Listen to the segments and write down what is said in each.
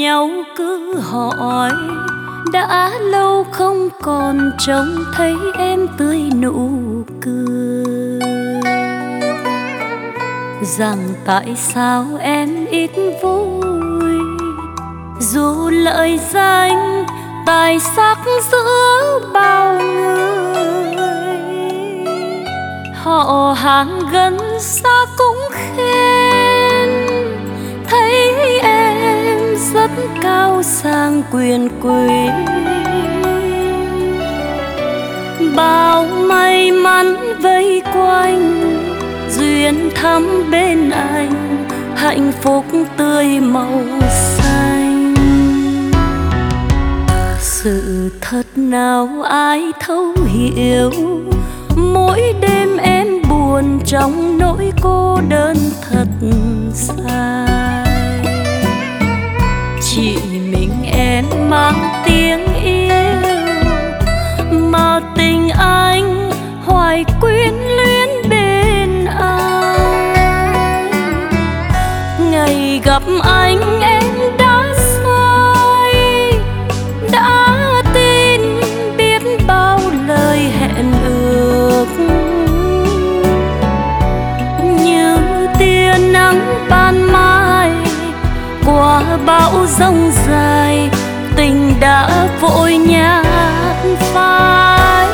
nhau cứ hỏi, đã lâu không còn trông thấy em tươi nụ cười. Rằng tại sao em ít vui, dù lợi danh tài sắc giữa bao người. Họ hàng gần xa cũng khen thấy em rất cao sang quyền quý. Bao may mắn vây quanh, duyên thắm bên anh, hạnh phúc tươi màu xanh. Sự thật nào ai thấu hiểu, mỗi đêm em buồn trong nỗi cô đơn thật dài. Chỉ mình em mang tiếng yêu, mà tình anh hoài quyến luyến bên ai. Ngày gặp anh em đã say, đã tin biết bao lời hẹn ước. Như tia nắng ban mai qua bão giông dài, tình đã vội nhạt phai.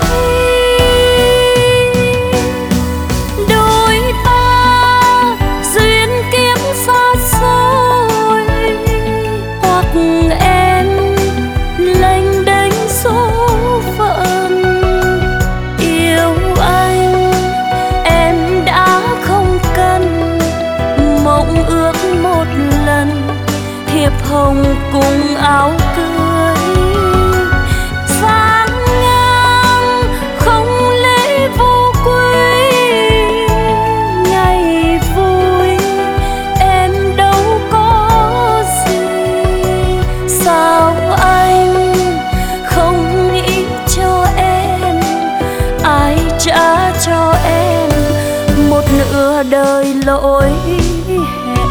Đôi ta duyên kiếp xa xôi, hoặc em lênh đênh số phận. Yêu anh em đã không cần, mộng ước một lần thiệp hồng cùng áo cưới. Sáng ngang không lễ vô quy, ngày vui em đâu có gì. Sao anh không nghĩ cho em, ai trả cho em một nửa đời lỗi hẹn.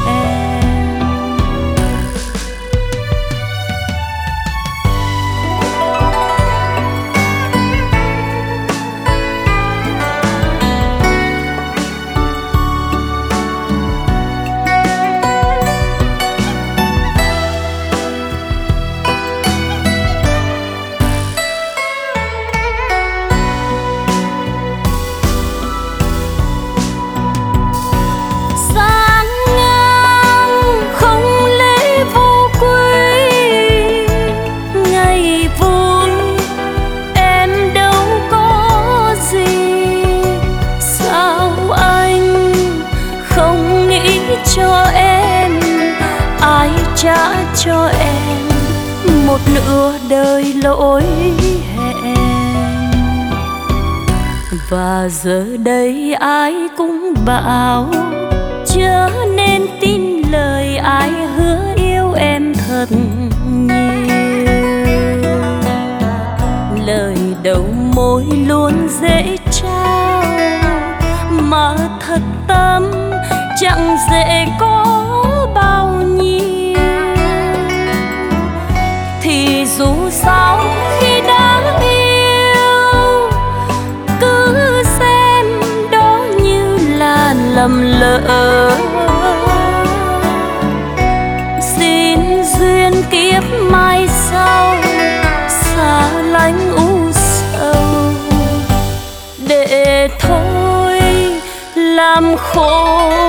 Cho em, ai trả cho em một nửa đời lỗi hẹn. Và giờ đây ai cũng bảo chớ nên tin lời ai hứa yêu em thật nhiều. Lời đầu môi luôn dễ trao, mà thật tâm chẳng dễ có bao nhiêu. Thì dù sao khi đã yêu, cứ xem đó như là lầm lỡ. Xin duyên kiếp mai sau xa lánh u sầu, để thôi làm khổ